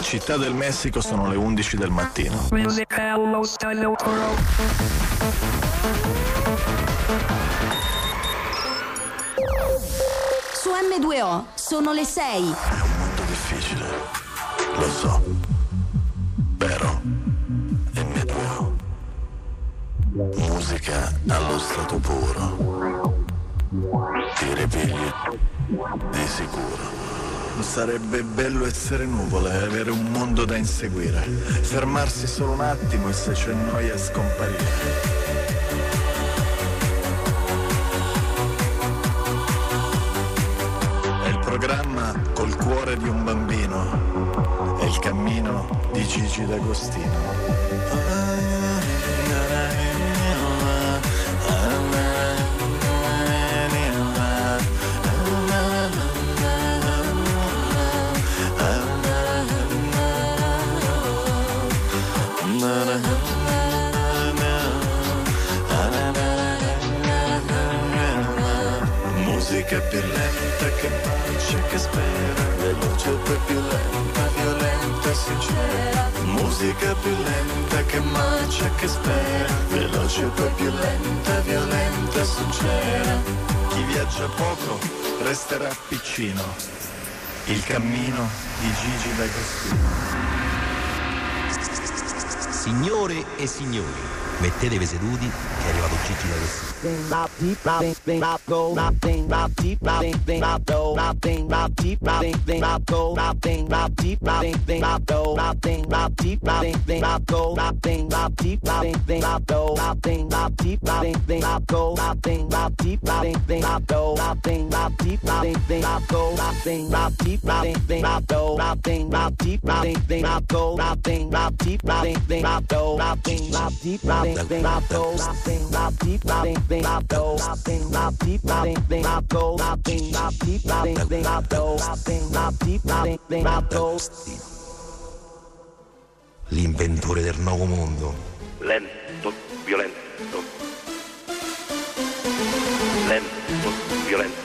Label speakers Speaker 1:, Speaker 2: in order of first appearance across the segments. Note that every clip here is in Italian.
Speaker 1: Città del Messico sono le 11 del mattino.
Speaker 2: Su M2O sono le 6.
Speaker 1: È un mondo difficile, lo so, però M2O. Musica allo stato puro. Ti ripigli di sicuro. Sarebbe bello essere nuvole e avere un mondo da inseguire. Fermarsi solo un attimo e se c'è noia scomparire. È il programma col cuore di un bambino. È il cammino di Gigi D'Agostino. Musica più lenta che marcia, che spera, veloce poi più lenta, violenta, sincera. Musica più lenta che marcia, che spera, veloce poi più lenta, violenta, sincera. Chi viaggia poco resterà piccino. Il cammino di Gigi D'Agostino.
Speaker 3: Signore e signori, mettetevi seduti che è arrivato Gigi D'Agostino. L'inventore del nuovo mondo.
Speaker 4: Lento, violento. Lento, violento.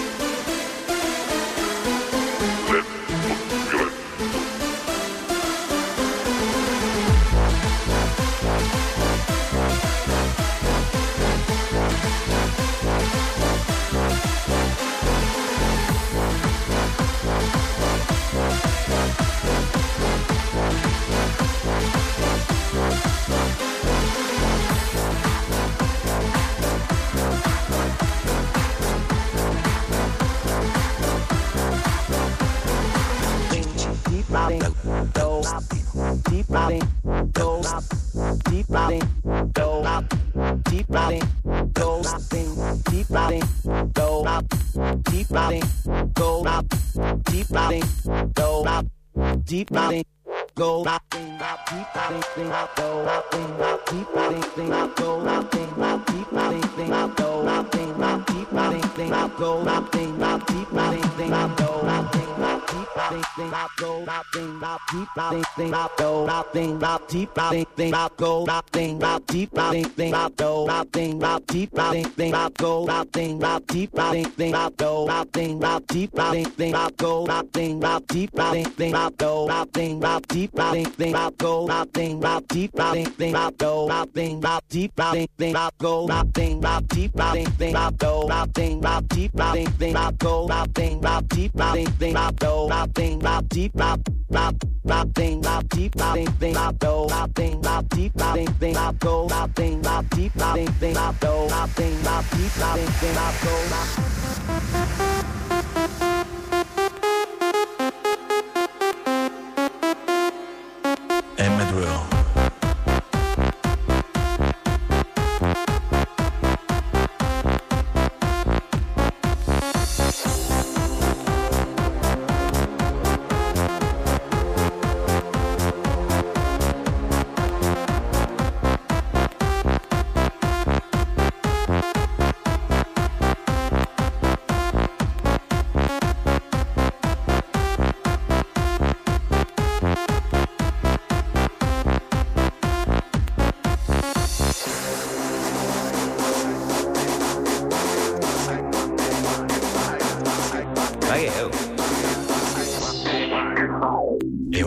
Speaker 1: M2O.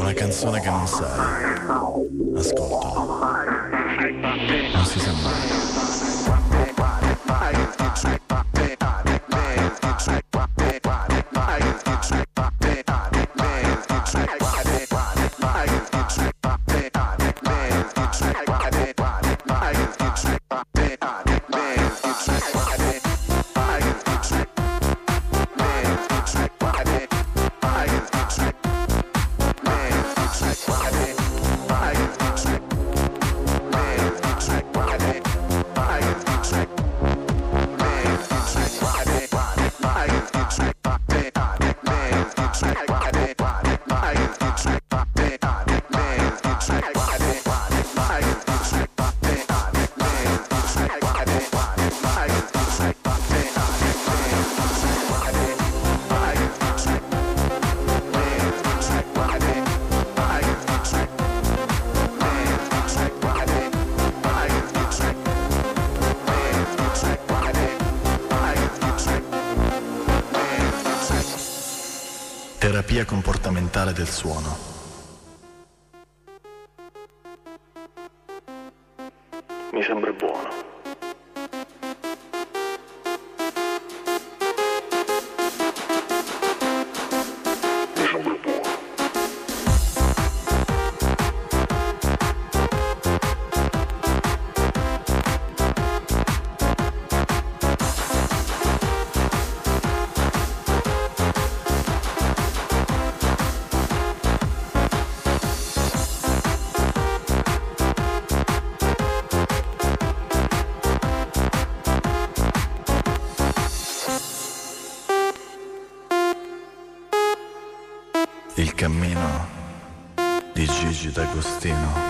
Speaker 1: una canzone che non sai. Ascoltala. Non si sa mai. Terapia comportamentale del suono.
Speaker 4: Mi sembra buono.
Speaker 1: Il cammino di Gigi D'Agostino.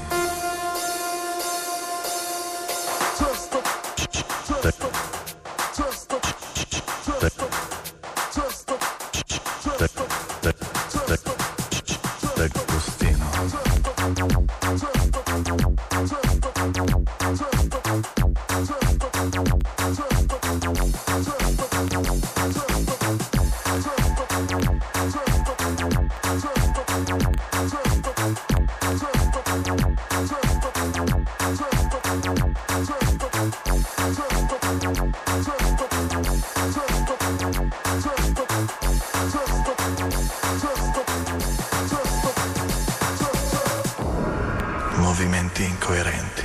Speaker 1: Movimenti incoerenti.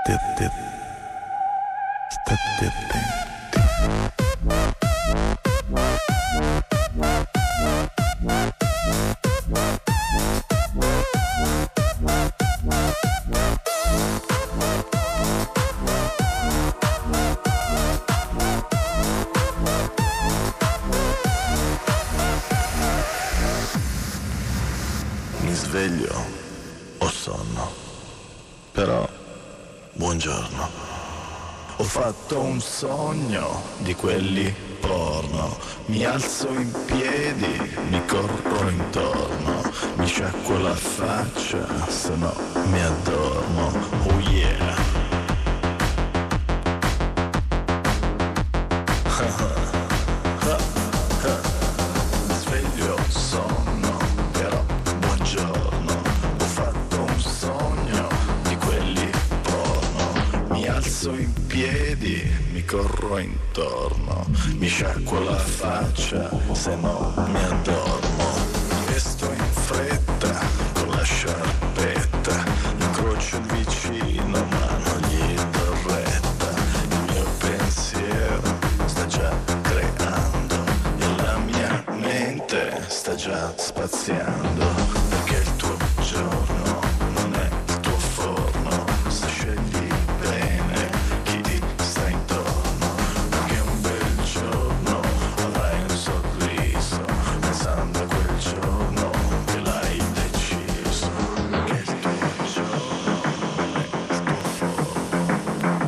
Speaker 1: attenti. State attenti. Mi sveglio, ho sonno, però buongiorno. Ho fatto un sogno di quelli porno, mi alzo in piedi, mi corro intorno, mi sciacquo la faccia, se no mi addormo. Oh yeah. Mi sveglio, sonno, però buongiorno. Ho fatto un sogno di quelli porno, mi alzo in piedi, mi corro intorno, mi sciacquo la faccia, se no mi addormo. Mi vesto in fretta con la sciarpetta, incrocio il vicino ma non gli do retta. Il mio pensiero sta già creando e la mia mente sta già spaziando, perché il tuo giorno non è il tuo forno, se scegli bene chi ti sta intorno, perché un bel giorno avrai un sorriso, pensando a quel giorno che l'hai deciso, perché il tuo giorno non è il tuo forno,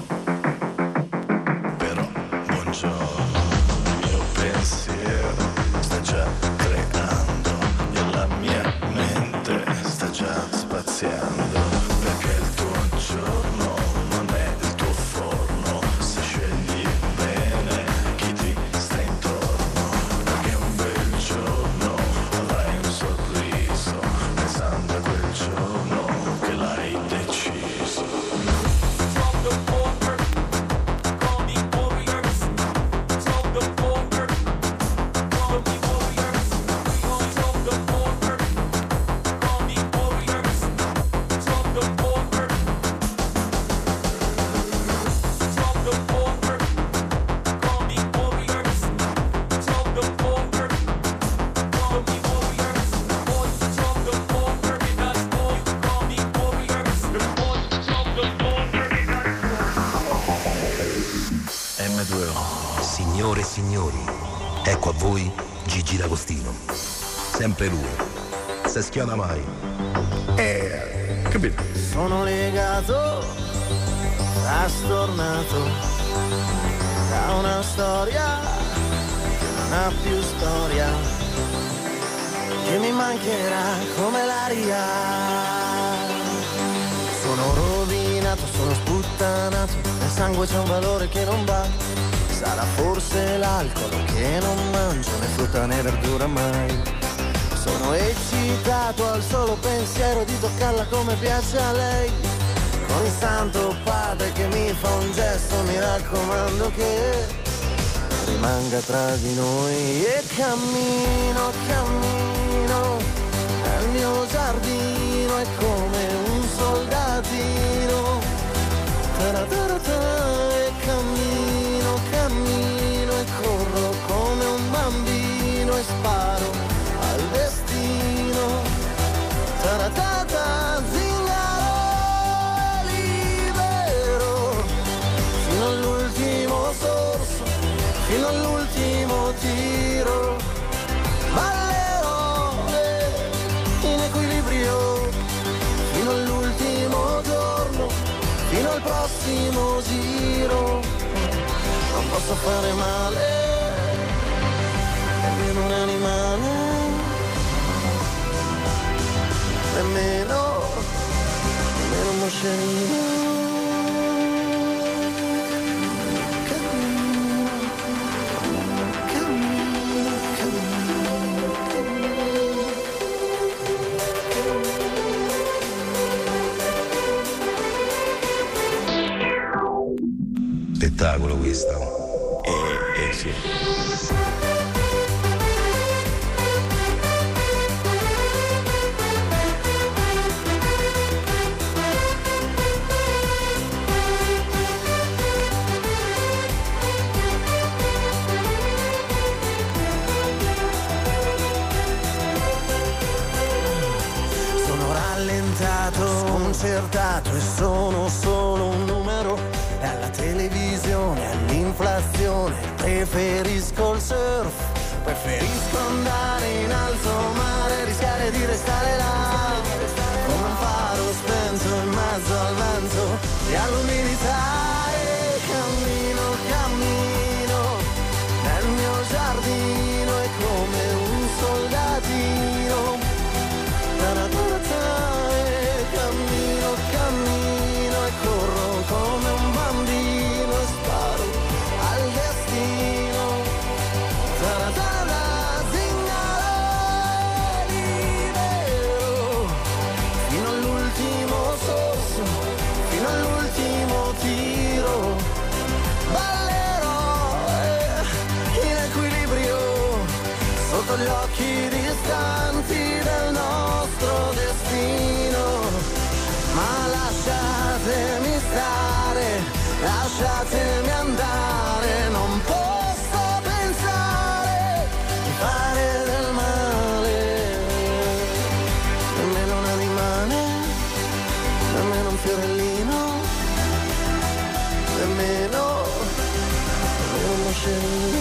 Speaker 1: però buongiorno. Il mio pensiero sta già creando e la mia mente sta già spaziando, perché il tuo giorno non è il tuo forno, se scegli bene chi ti sta intorno, perché un bel giorno avrai un sorriso, pensando a quel giorno che l'hai deciso. M2O.
Speaker 3: Signore e signori, ecco a voi Gigi D'Agostino. Sempre lui, se schiona mai.
Speaker 1: Capito?
Speaker 5: Sono legato, trastornato da una storia che non ha più storia, che mi mancherà come l'aria. Sono rovinato, sono sputtanato, nel sangue c'è un valore che non va. Sarà forse l'alcol che non mangio né frutta né verdura mai. Sono eccitato al solo pensiero di toccarla come piace a lei. Con il santo padre che mi fa un gesto, mi raccomando che rimanga tra di noi. E cammino, cammino nel mio giardino, è come un soldatino. Taratara, e cammino, cammino e corro come un bambino e sparo al destino. Taratata, zingaro, libero, fino all'ultimo sorso, fino all'ultimo tiro. Ballerò in equilibrio, fino all'ultimo giorno, fino al prossimo giro. Non posso fare male, nemmeno un animale, nemmeno un moscerino. Cammino, cammino, cammino,
Speaker 3: Spettacolo questo.
Speaker 1: Sì.
Speaker 5: sconcertato e sono solo un numero. E alla televisione, all'inflazione, preferisco il surf. Preferisco andare in alto mare, rischiare di restare là, come un faro spento in mezzo al vento e all'umidità. E cammino, cammino nel mio giardino, è come un soldatino. E cammino, cammino e corro come un bambino e sparo al destino. Libero fino all'ultimo sorso, fino all'ultimo tiro. Ballerò in equilibrio sotto gli occhi distanti del nostro destino. Ma lasciatemi stare, lasciatemi andare, non posso pensare di fare del male. Nemmeno un animale, nemmeno un fiorellino, nemmeno un moscerino.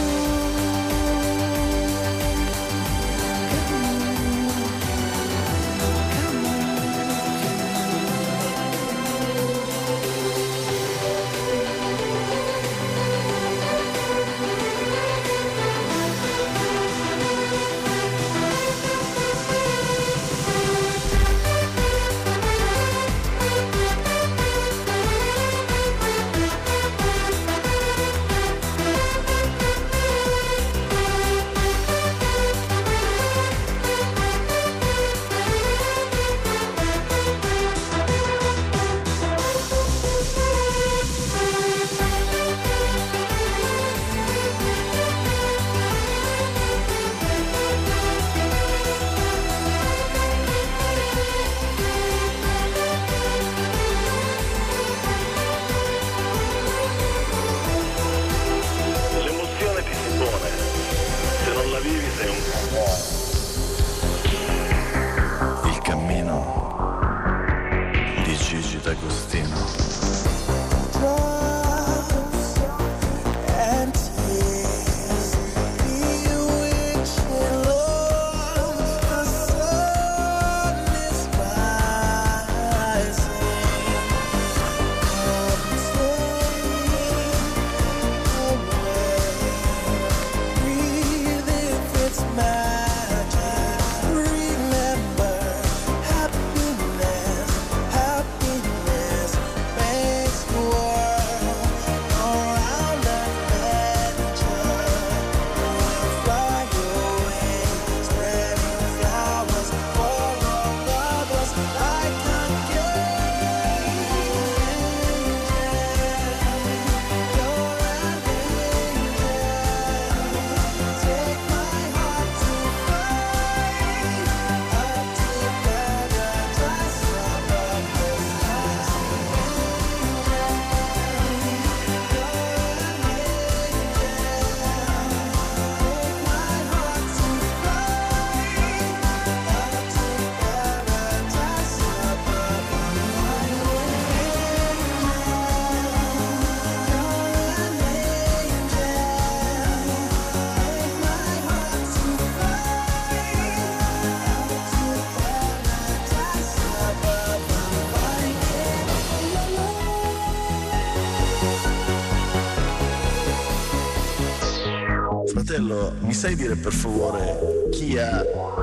Speaker 6: Fratello, mi sai dire per favore chi ha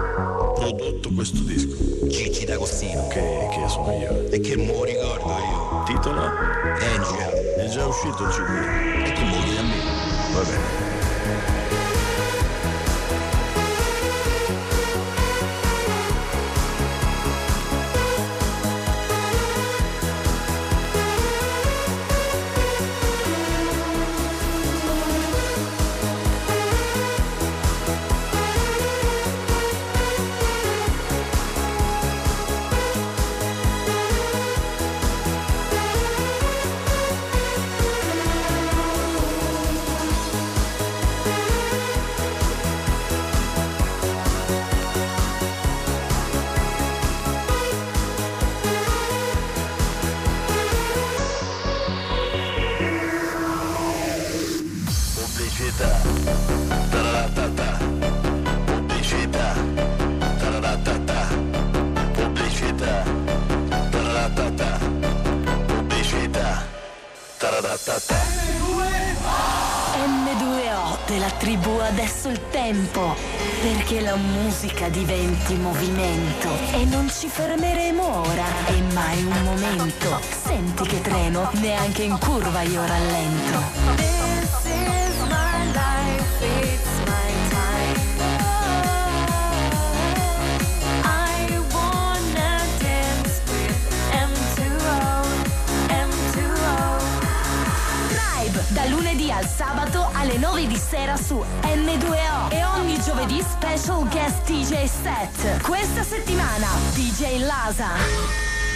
Speaker 6: prodotto questo disco?
Speaker 3: Gigi D'Agostino.
Speaker 6: Che sono io.
Speaker 3: E che mo ricordo io.
Speaker 6: Titolo?
Speaker 3: Angel.
Speaker 6: È già uscito il CD.
Speaker 3: E tu mo chiedi a me.
Speaker 6: Va bene.
Speaker 2: M2O della tribù Adesso il tempo, perché la musica diventi movimento e non ci fermeremo ora e mai un momento. Senti che treno, neanche in curva io rallento. This is my life, it's my time. I wanna dance with M2O, M2O. Drive da lunedì al sabato alle 9 di sera su M2O e ogni giovedì special guest DJ set. Questa settimana DJ Lasa.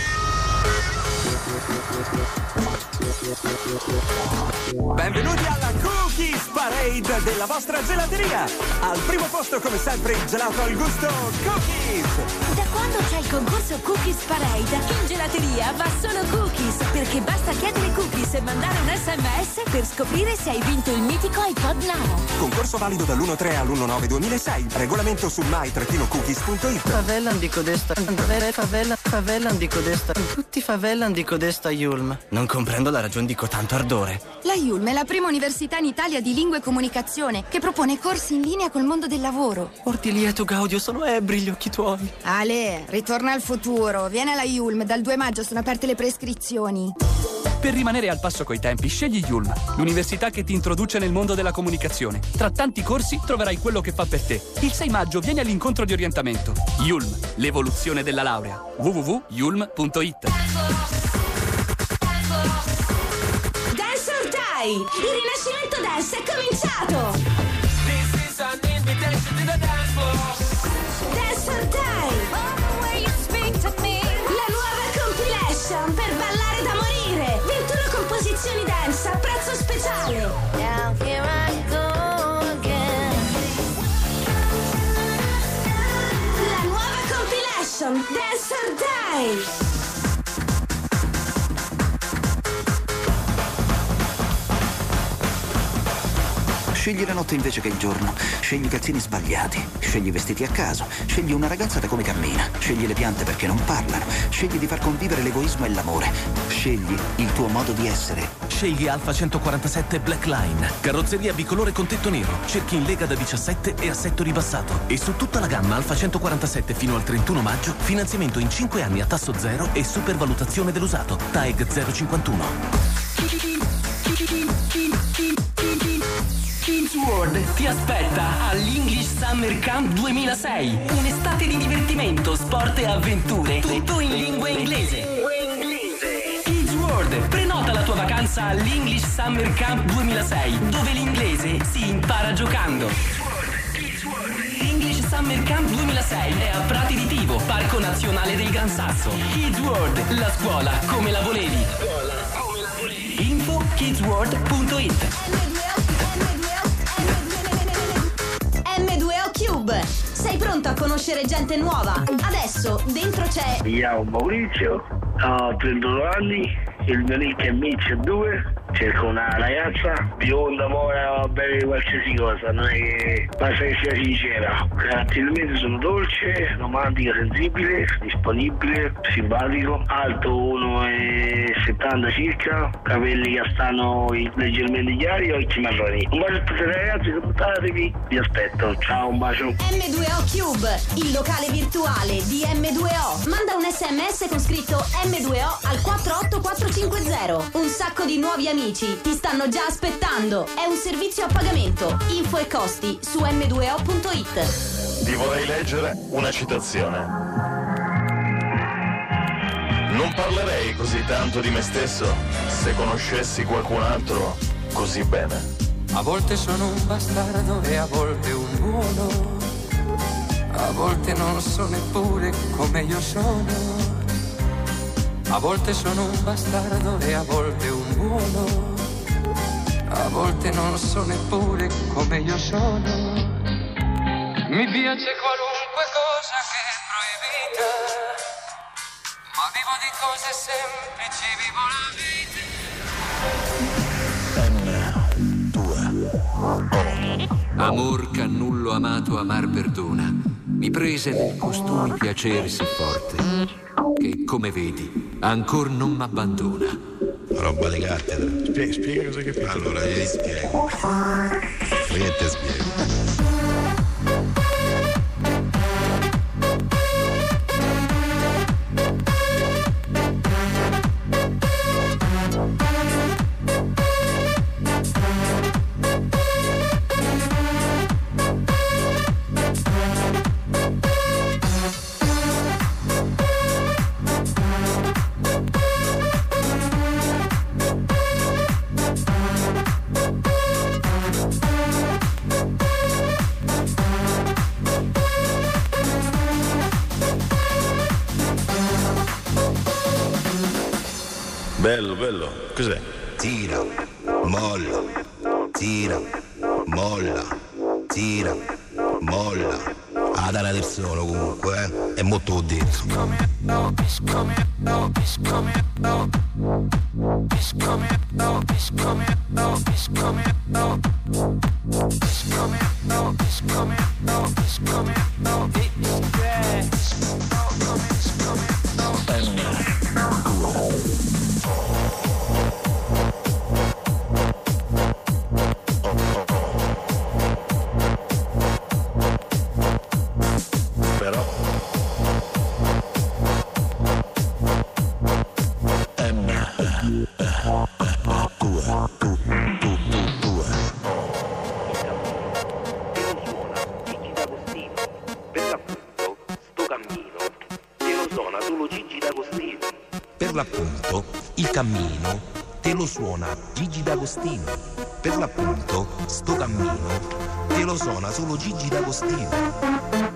Speaker 7: Benvenuti alla Cookies Parade della vostra gelateria. Al primo posto come sempre il gelato al gusto Cookies.
Speaker 2: Da quando c'è il concorso Cookies Parade, in gelateria va solo cookies, perché basta chiedere cookies e mandare un SMS per scoprire se hai vinto il mitico iPod Nano.
Speaker 7: Concorso valido dall'1/3 all'1/9/2006. Regolamento su my-cookies.it.
Speaker 5: Favela dico desta, favela dico desta, tutti favela dico desta Yulm. Non comprendo la ragione di cotanto ardore.
Speaker 8: La Yulm è la prima università in Italia di lingua e comunicazione che propone corsi in linea col mondo del lavoro.
Speaker 5: Orti lieto Gaudio, sono ebbri gli occhi tuoi.
Speaker 8: Ale, ritorna al futuro. Vieni alla Yulm, dal 2 maggio sono aperte le prescrizioni.
Speaker 9: Per rimanere al passo coi tempi, scegli Yulm, l'università che ti introduce nel mondo della comunicazione. Tra tanti corsi troverai quello che fa per te. Il 6 maggio vieni all'incontro di orientamento. Yulm, l'evoluzione della laurea. www.yulm.it.
Speaker 2: Dance or Die! Il rinascimento dance è cominciato! Dance or Die! La nuova compilation per ballare da morire! 21 composizioni dance a prezzo speciale! Now here I go again. La nuova compilation Dance or Die!
Speaker 10: Scegli la notte invece che il giorno, scegli i calzini sbagliati, scegli i vestiti a caso, scegli una ragazza da come cammina, scegli le piante perché non parlano, scegli di far convivere l'egoismo e l'amore, scegli il tuo modo di essere.
Speaker 11: Scegli Alfa 147 Black Line, carrozzeria bicolore con tetto nero, cerchi in lega da 17 e assetto ribassato. E su tutta la gamma Alfa 147 fino al 31 maggio, finanziamento in 5 anni a tasso zero e supervalutazione dell'usato. TAEG 051.
Speaker 12: Kids World ti aspetta all'English Summer Camp 2006. Un'estate di divertimento, sport e avventure, tutto in lingua inglese. Kids World, prenota la tua vacanza all'English Summer Camp 2006, dove l'inglese si impara giocando. English Summer Camp 2006 è a Prati di Tivo, Parco Nazionale del Gran Sasso. Kids World, la scuola come la volevi. Info kidsworld.it.
Speaker 2: M2O Cube. Sei pronto a conoscere gente nuova? Adesso dentro c'è...
Speaker 4: Mi chiamo Maurizio, ho 31 anni, il mio nick è Mitch2, cerco una ragazza bionda, mora, va bene qualsiasi cosa, non è che basta che sia sincera. Caratterialmente sono dolce, romantica, sensibile, disponibile, simpatico, alto 1,70 circa, capelli castano leggermente chiari, occhi marroni. Un bacio a tutti ragazzi, salutatevi, vi aspetto, ciao, un bacio.
Speaker 2: M2O Cube, il locale virtuale di M2O. Manda un SMS con scritto M2O al 48450. Un sacco di nuovi amici ti stanno già aspettando. È un servizio a pagamento. Info e costi su m2o.it.
Speaker 6: Ti vorrei leggere una citazione. Non parlerei così tanto di me stesso se conoscessi qualcun altro così bene.
Speaker 13: A volte sono un bastardo e a volte un buono. A volte non so neppure come io sono. A volte sono un bastardo e a volte un buono. A volte non so neppure come io sono. Mi piace qualunque cosa che è proibita, ma vivo di cose semplici, vivo la vita.
Speaker 14: Amor cannullo amato amar perdona. Mi prese del costumi piacere sì forte, che come vedi ancor non m'abbandona.
Speaker 3: roba di cattedra.
Speaker 6: Spiega cosa che fai.
Speaker 3: Allora, io ti spiego. Io ti spiego.
Speaker 6: Bello. Cos'è?
Speaker 3: Tira, molla, tira, molla, tira, molla. Ah, dare del solo comunque, è molto ho detto. Per l'appunto, il cammino te lo suona Gigi D'Agostino. Per l'appunto, sto cammino te lo suona solo Gigi D'Agostino.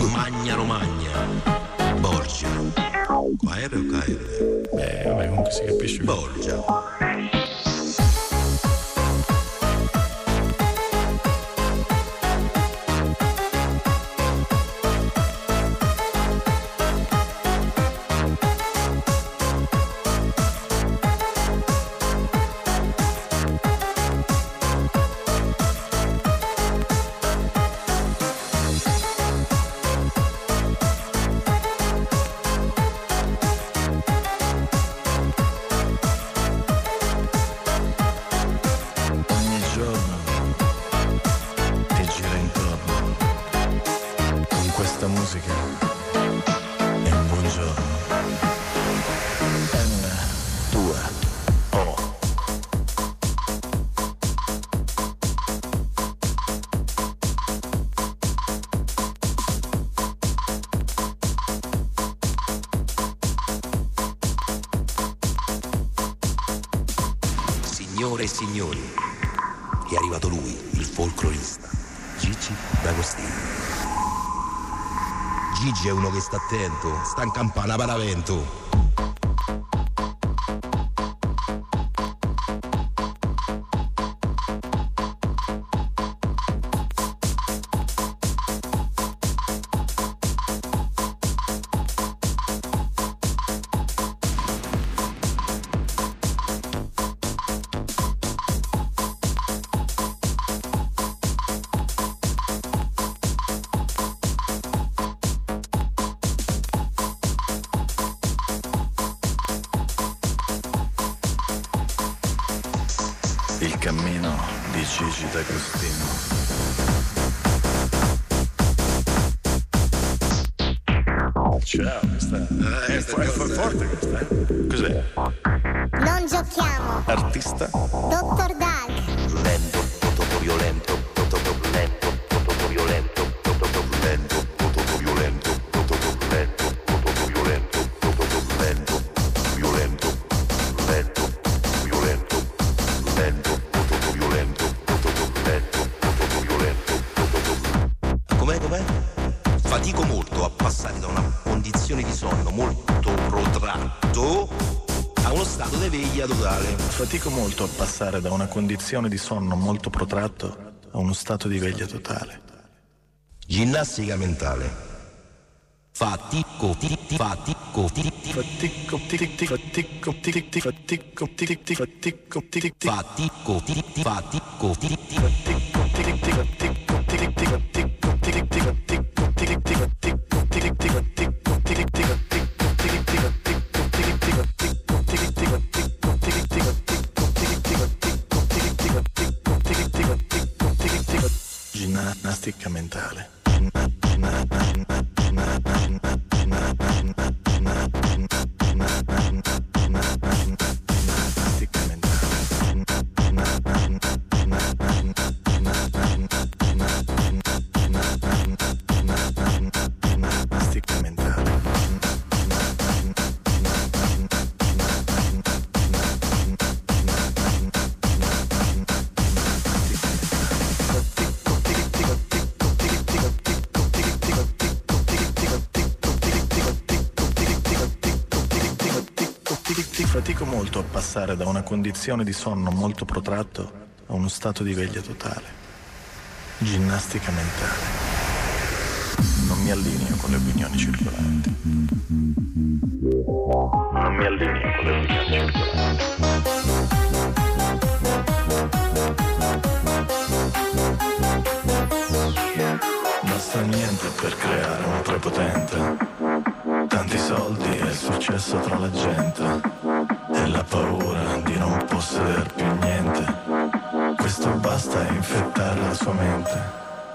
Speaker 3: Magna Romagna, Borgia. KR o KR?
Speaker 6: Vabbè, comunque si capisce.
Speaker 3: Borgia. Signore e signori, è arrivato lui, il folclorista, Gigi D'Agostino. Gigi è uno che sta attento, sta in campana paravento.
Speaker 6: Il cammino di Gigi D'Agostino. Ciao, questa è forte questa. Cos'è?
Speaker 15: Non giochiamo.
Speaker 6: Artista?
Speaker 15: Dottor Dag.
Speaker 3: Lento, violento, lento, violento, lento, violento, Com'è? Fatico molto a passare da una condizione di sonno molto protratto a uno stato di veglia totale.
Speaker 6: Fatico molto a passare da una condizione di sonno molto protratto a uno stato di veglia totale.
Speaker 3: Ginnastica mentale. Fatico.
Speaker 6: Ginnastica mentale. Fatico molto a passare da una condizione di sonno molto protratto a uno stato di veglia totale. Ginnastica mentale. Non mi allineo con le opinioni circolanti. Non mi allineo con le opinioni circolanti. Basta niente per creare un prepotente. Tanti soldi e il successo tra la gente. E la paura di non possedere più niente. Questo basta a infettare la sua mente.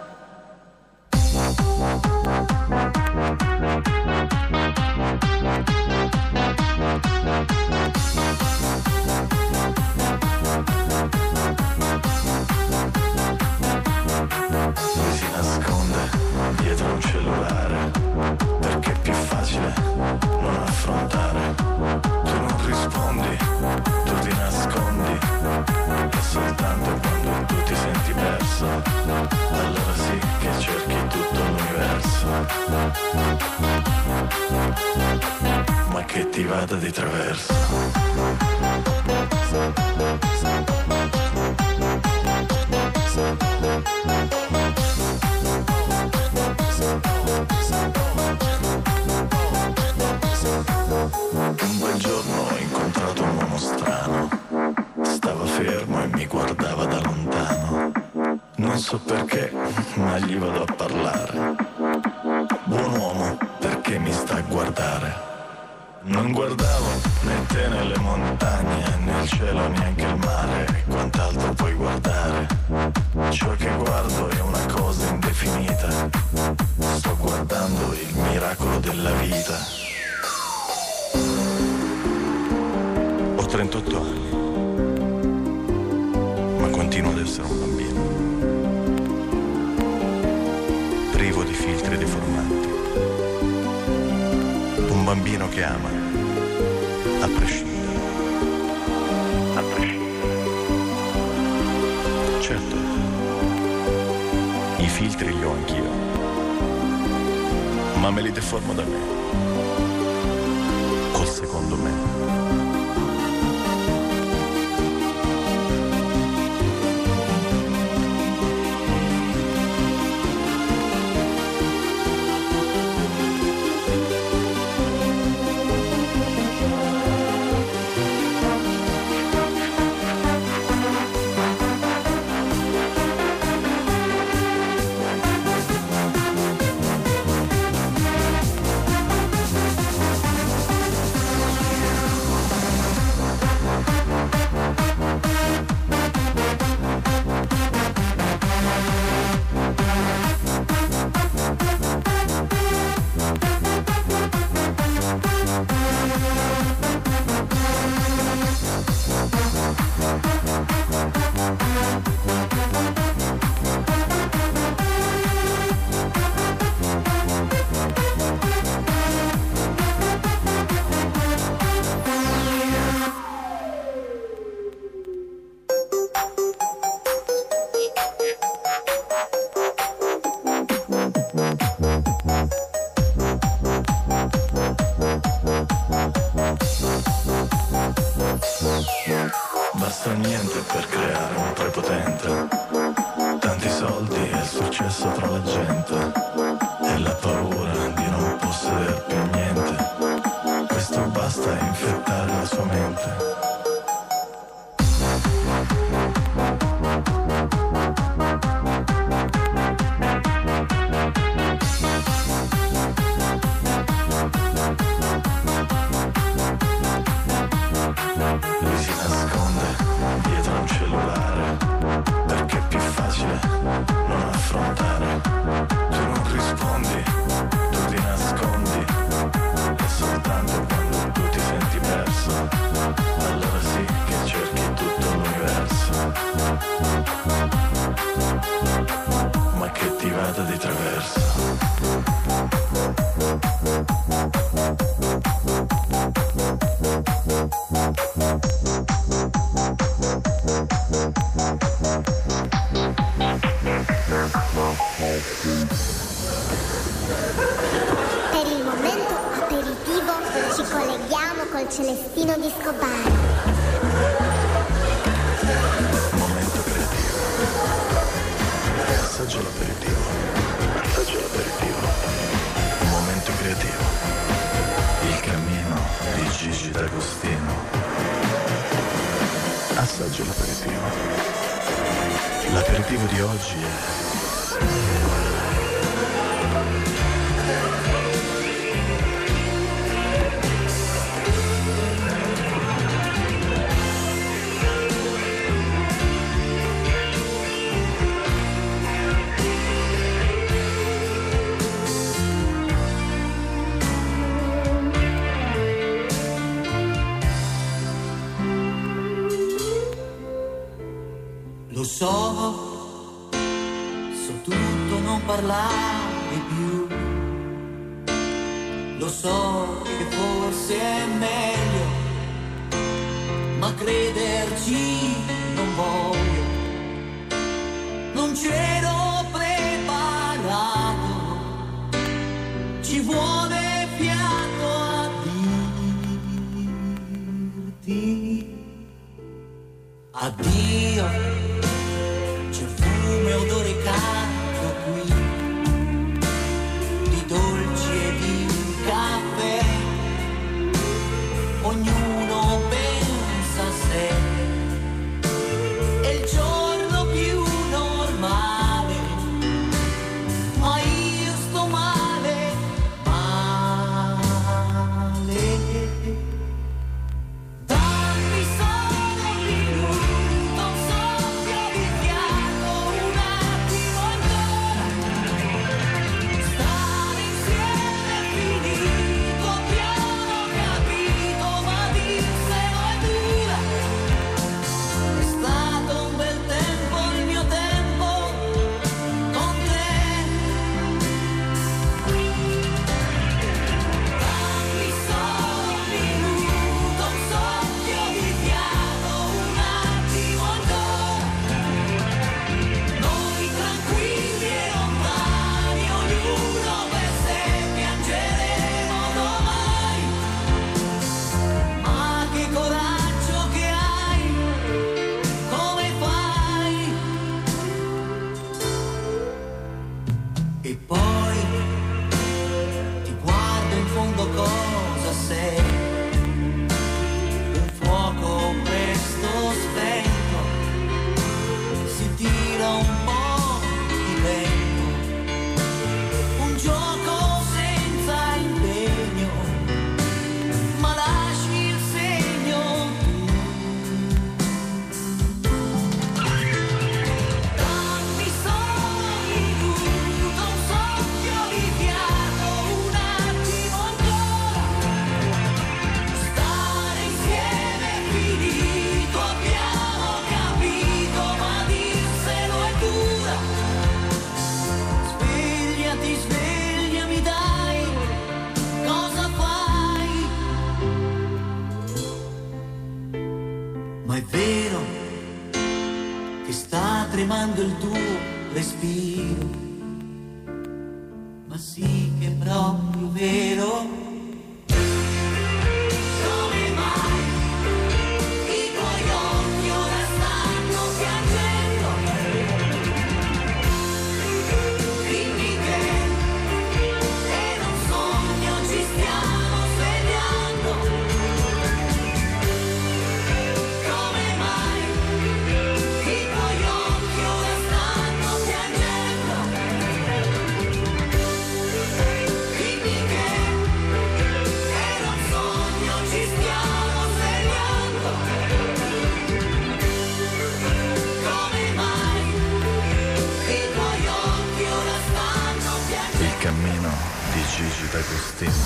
Speaker 6: Lui si nasconde dietro un cellulare perché è più facile non affrontare. Tu non rispondi, tu ti nascondi, e soltanto quando tu ti senti perso ma che ti vada di traverso. Un bel giorno ho incontrato un uomo strano, stava fermo e mi guardava da lontano. Non so perché, ma gli vado a parlare. Buon uomo, perché mi sta a guardare? Non guardavo né te né le montagne, né il cielo neanche il mare, e quant'altro puoi guardare. Ciò che guardo è una cosa indefinita, sto guardando il miracolo della vita. Ho 38 anni, ma continuo ad essere un bambino, privo di filtri deformanti. Un bambino che ama, a prescindere. A prescindere. Certo, i filtri li ho anch'io, ma me li deformo da me, col secondo me. Basta niente per creare un prepotente, tanti soldi e il successo tra la gente, e la paura di non possedere più niente. Questo basta a infettare la sua mente. Lui si nasconde dietro a un cellulare perché è più facile non affrontare. Tu non rispondi, tu ti nascondi, e soltanto quando tu ti senti perso, allora sì che cerchi tutto l'universo, ma che ti vada di traverso.
Speaker 15: Per il momento aperitivo ci colleghiamo col Celestino di Scobaro.
Speaker 6: Momento creativo. Assaggio l'aperitivo. Assaggio l'aperitivo. Momento creativo. Il cammino di Gigi D'Agostino. Assaggio l'aperitivo. L'aperitivo di oggi è
Speaker 16: so tutto, non parlare più. Lo so che forse è meglio, ma crederci non voglio. Non c'ero preparato ci vuole fiato a dirti addio, c'è fumo e odore caldo qui, di dolci e di caffè, ognuno pensa a sé, è il giorno più normale, ma io sto male, male. Dammi solo un minuto, un soffio di fiato, un attimo ancora. Stare insieme è finito, abbiamo capito, ma dirselo è dura. È stato un bel tempo il mio tempo con te. Dammi solo un minuto, un soffio di fiato, un attimo ancora. Noi tranquilli e lontani, ognuno per sé, piangeremo domani. Ma che coraggio che hai, come fai? E poi ti guardo in fondo, cosa sei? Un fuoco presto spento, si tira un po' di vento, un gioco senza impegno, ma lasci il segno. Dammi solo un minuto, un soffio di fiato, un attimo ancora. Stare insieme è finito, abbiamo capito, ma dirselo è dura. Svegliati, svegliami dai, cosa fai? Ma è vero che sta tremando il tuo respiro, ma sì che è proprio vero. Come mai i tuoi occhi ora stanno piangendo? Dimmi che in un sogno ci stiamo svegliando. Come mai i tuoi occhi ora stanno piangendo? Dimmi che in un sogno ci stiamo svegliando. Come mai i tuoi occhi ora stanno piangendo?
Speaker 6: Il cammino di Gigi D'Agostino.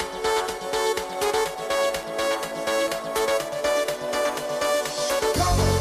Speaker 1: Come on.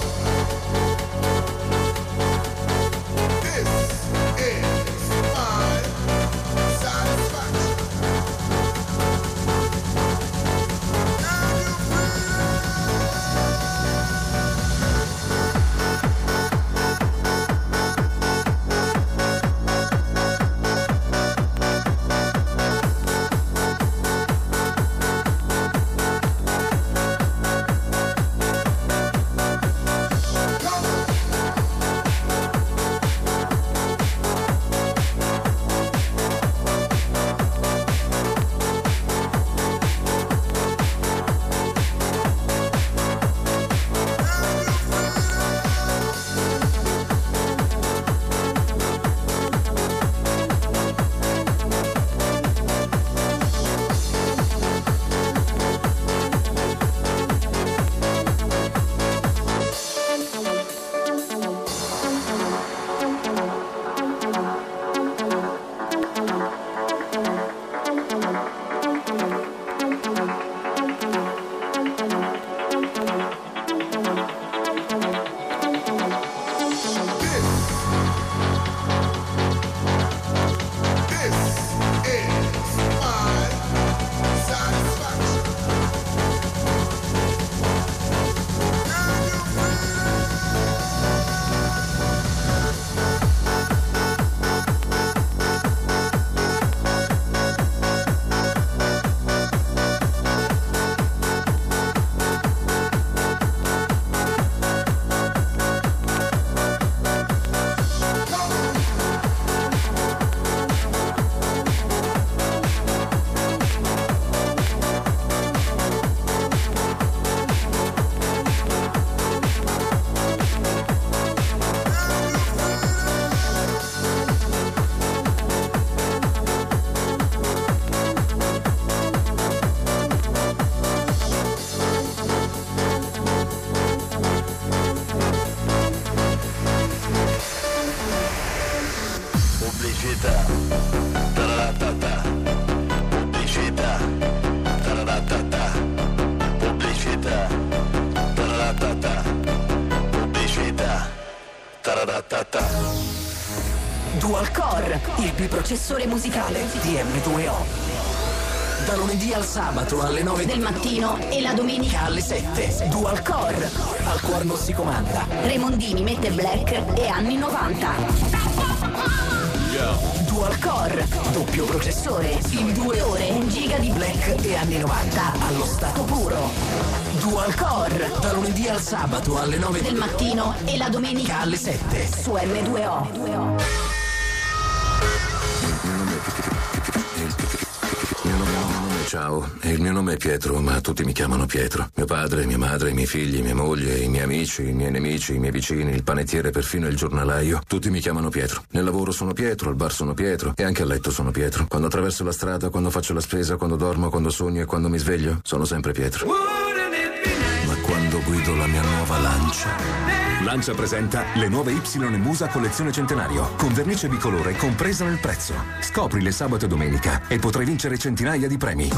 Speaker 12: Core, il biprocessore musicale di M2O. Da lunedì al sabato alle 9 del mattino e la domenica alle 7. Dual Core. Al cuore non si comanda. Remondini mette black e anni 90. Dual Core, doppio processore. In 2 ore 1 giga di black e anni 90 allo stato puro. Dual Core, da lunedì al sabato alle 9 del mattino e la domenica alle 7 su M2O.
Speaker 17: Ciao, il mio nome è Pietro, ma tutti mi chiamano Pietro. Mio padre, mia madre, i miei figli, mia moglie, i miei amici, i miei nemici, i miei vicini, il panettiere, perfino il giornalaio, tutti mi chiamano Pietro. Nel lavoro sono Pietro, al bar sono Pietro e anche a letto sono Pietro. Quando attraverso la strada, quando faccio la spesa, quando dormo, quando sogno e quando mi sveglio, sono sempre Pietro. Ma quando guido la mia nuova Lancia presenta le nuove Y Musa collezione centenario con vernice bicolore compresa nel prezzo. Scoprile sabato e domenica e potrai vincere centinaia di premi.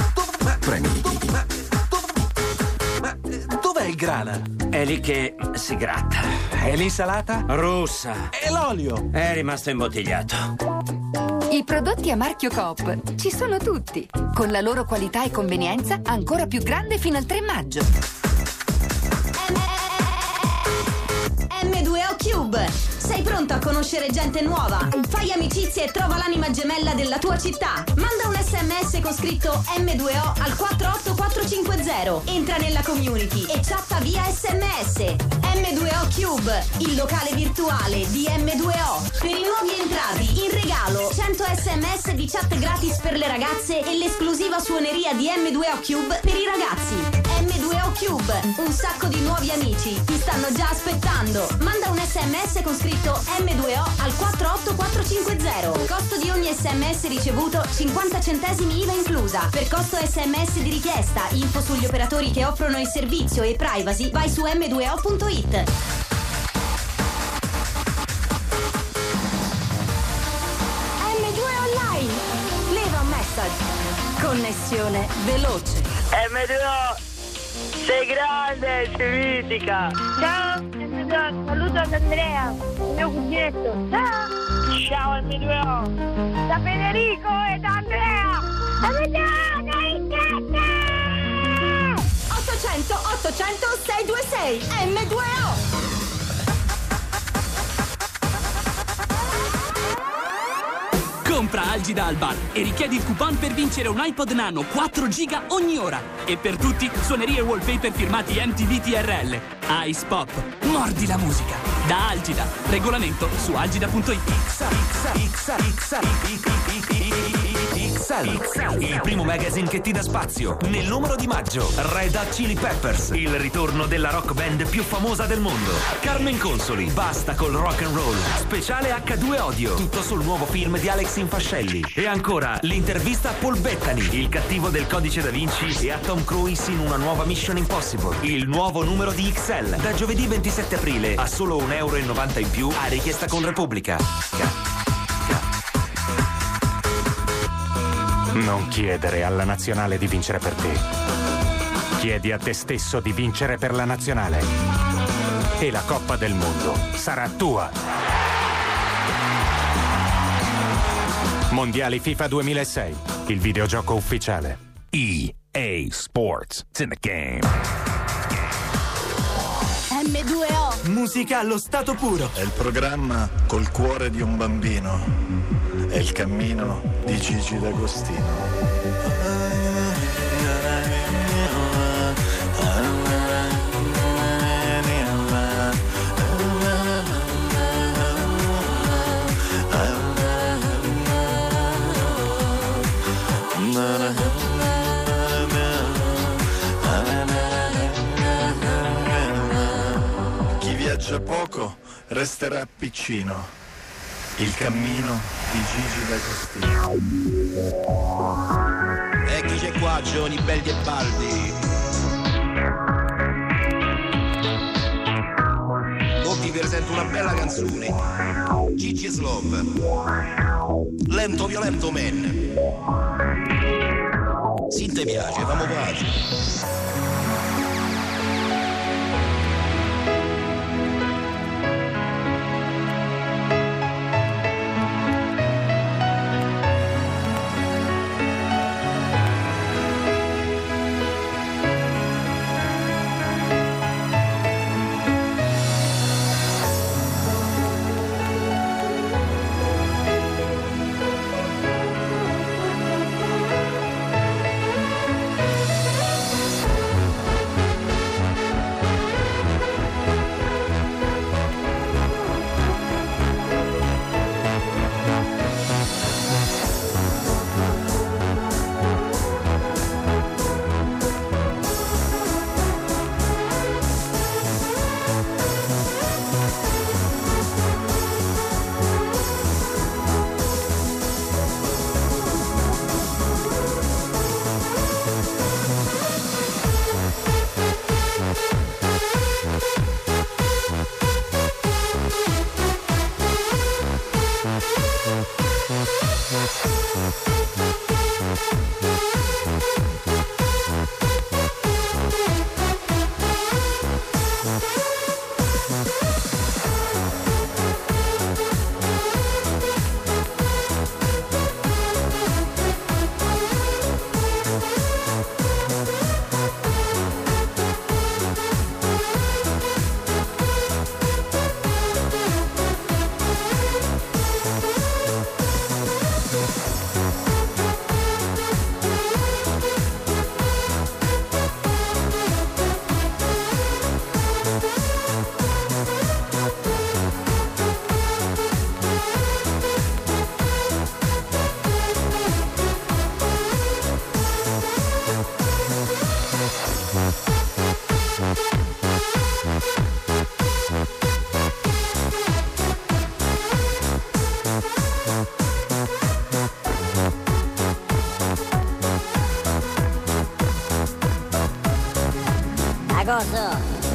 Speaker 18: Dov'è il grana?
Speaker 19: È lì che si gratta.
Speaker 18: E l'insalata?
Speaker 19: Russa.
Speaker 18: E l'olio?
Speaker 19: È rimasto imbottigliato.
Speaker 20: I prodotti a marchio Coop ci sono tutti, con la loro qualità e convenienza ancora più grande fino al 3 maggio.
Speaker 21: M2O Cube. Sei pronto a conoscere gente nuova? Fai amicizia e trova l'anima gemella della tua città. Manda un SMS con scritto M2O al 48450. Entra nella community e chatta via SMS. M2O Cube, il locale virtuale di M2O. Per i nuovi entrati, in regalo 100 SMS di chat gratis per le ragazze e l'esclusiva suoneria di M2O Cube per i ragazzi. M2O Cube, un sacco di nuovi amici ti stanno già aspettando. Manda un SMS con scritto M2O al 48450. Costo di ogni SMS ricevuto 50 centesimi IVA inclusa. Per costo SMS di richiesta, info sugli operatori che offrono il servizio e privacy, vai su m2o.it. M2 Online. Leave a message. Connessione veloce.
Speaker 22: M2O, sei grande, sei mitica.
Speaker 23: Ciao, M2O, saluto ad Andrea, il mio cuginetto. Ciao.
Speaker 22: Ciao M2O.
Speaker 23: Da Federico e da Andrea. M2O, dai siete!
Speaker 21: 800 800 626 M2O.
Speaker 9: Compra Algida al bar e richiedi il coupon per vincere un iPod Nano 4 giga ogni ora. E per tutti, suonerie e wallpaper firmati MTV TRL. Ice Pop. Mordi la musica. Da Algida. Regolamento su algida.it.
Speaker 24: XL, il primo magazine che ti dà spazio. Nel numero di maggio, Red Hot Chili Peppers, il ritorno della rock band più famosa del mondo. Carmen Consoli, basta col rock and roll. Speciale H2 Odio, tutto sul nuovo film di Alex Infascelli. E ancora, l'intervista a Paul Bettany, il cattivo del Codice Da Vinci, e a Tom Cruise in una nuova Mission Impossible. Il nuovo numero di XL, da giovedì 27 aprile, a solo €1,90 in più, a richiesta con Repubblica.
Speaker 25: Non chiedere alla nazionale di vincere per te. Chiedi a te stesso di vincere per la nazionale. E la Coppa del Mondo sarà tua. Mondiali FIFA 2006, il videogioco ufficiale. EA Sports. It's in the game.
Speaker 21: M2O.
Speaker 24: Musica allo stato puro.
Speaker 6: È il programma col cuore di un bambino. È il cammino di Gigi D'Agostino. Chi viaggia poco resterà piccino. Il cammino di Gigi D'Agostino.
Speaker 3: Eccoci qua, giovani belli e baldi. Vi presento una bella canzone. Gigi Slove. Lento violento man. Se ti piace, famo pace.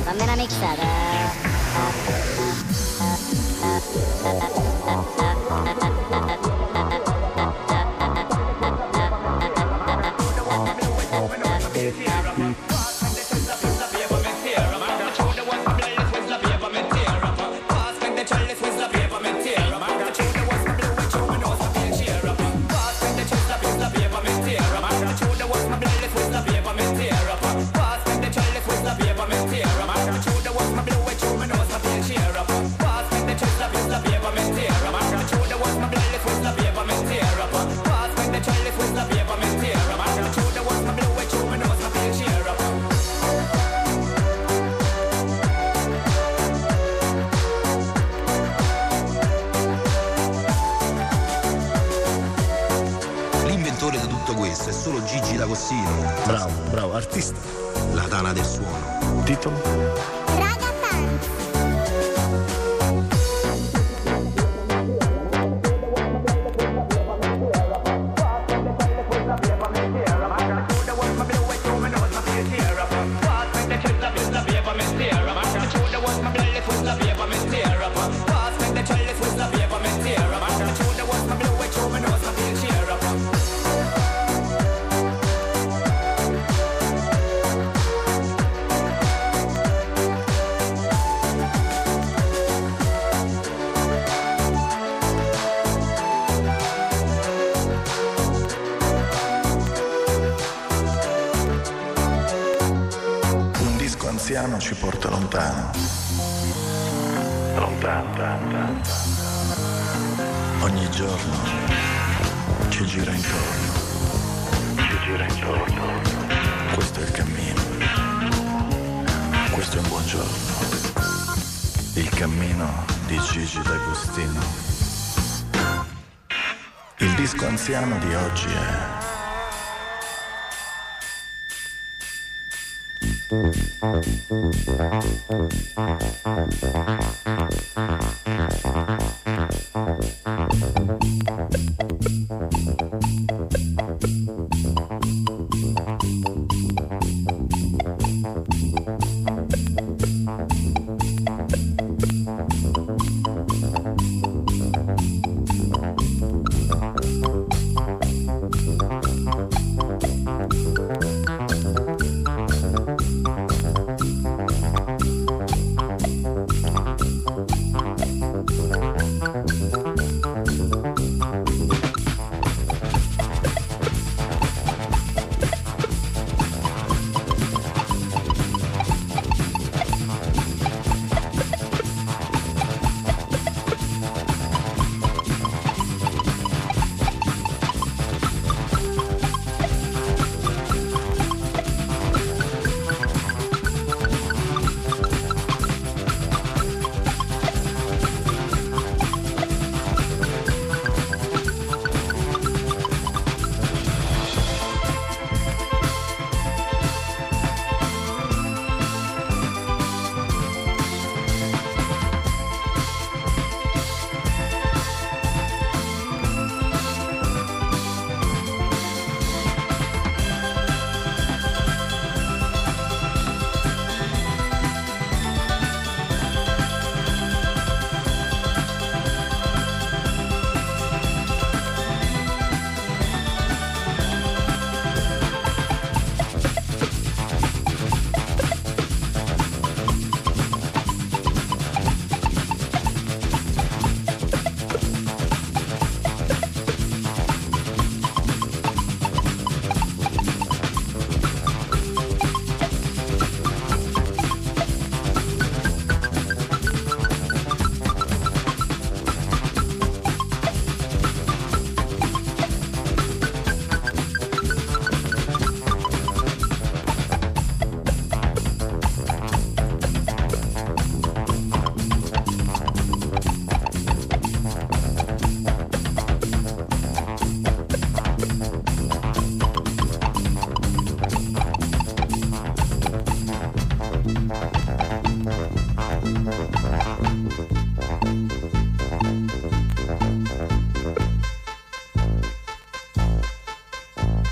Speaker 15: fammi una mixata.
Speaker 3: L'inventore di tutto questo è solo Gigi D'Agostino.
Speaker 6: Bravo, artista.
Speaker 3: La tana del suono.
Speaker 6: Titolo? Anziano ci porta lontano. Lontano. Ogni giorno ci gira intorno. Questo è il cammino. Questo è un buongiorno. Il cammino di Gigi D'Agostino. Il disco anziano di oggi è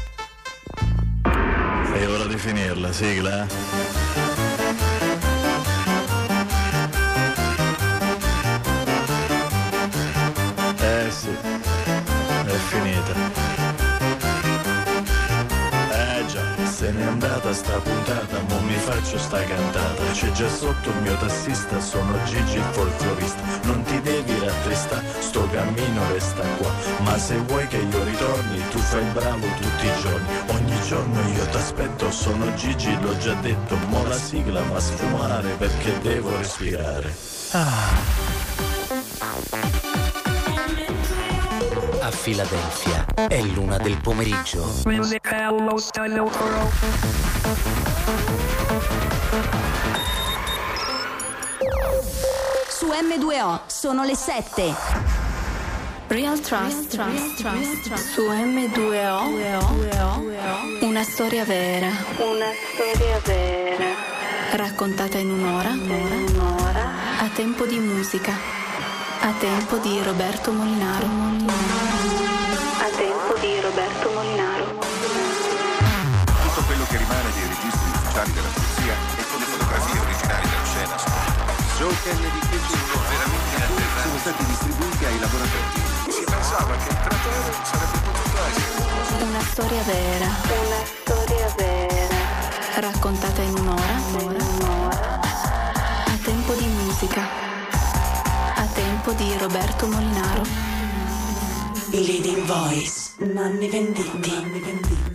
Speaker 6: È ora di finirla, sigla. sta puntata, mo mi faccio sta cantata. C'è già sotto il mio tassista, sono Gigi il folclorista. Non ti devi rattristare, sto cammino resta qua. Ma se vuoi che io ritorni, tu fai il bravo tutti i giorni. Ogni giorno io t'aspetto, sono Gigi, l'ho già detto. Mo la sigla va a sfumare perché devo respirare.
Speaker 5: A Filadelfia è l'una del pomeriggio.
Speaker 21: Su M2O sono le 7.
Speaker 7: Real Trust su M2O. Una storia vera. Raccontata in un'ora. A tempo di musica. A tempo di Roberto Molinaro.
Speaker 8: Tutto quello che rimane dei registri ufficiali della polizia e con le fotografie originali della scena Joker e di sono stati distribuiti ai laboratori. Si pensava che il cratere sarebbe potuto essere
Speaker 7: Una storia vera. Raccontata in un'ora. A tempo di musica. A tempo di Roberto Molinaro.
Speaker 10: Leading Voice, Nanni Venditti.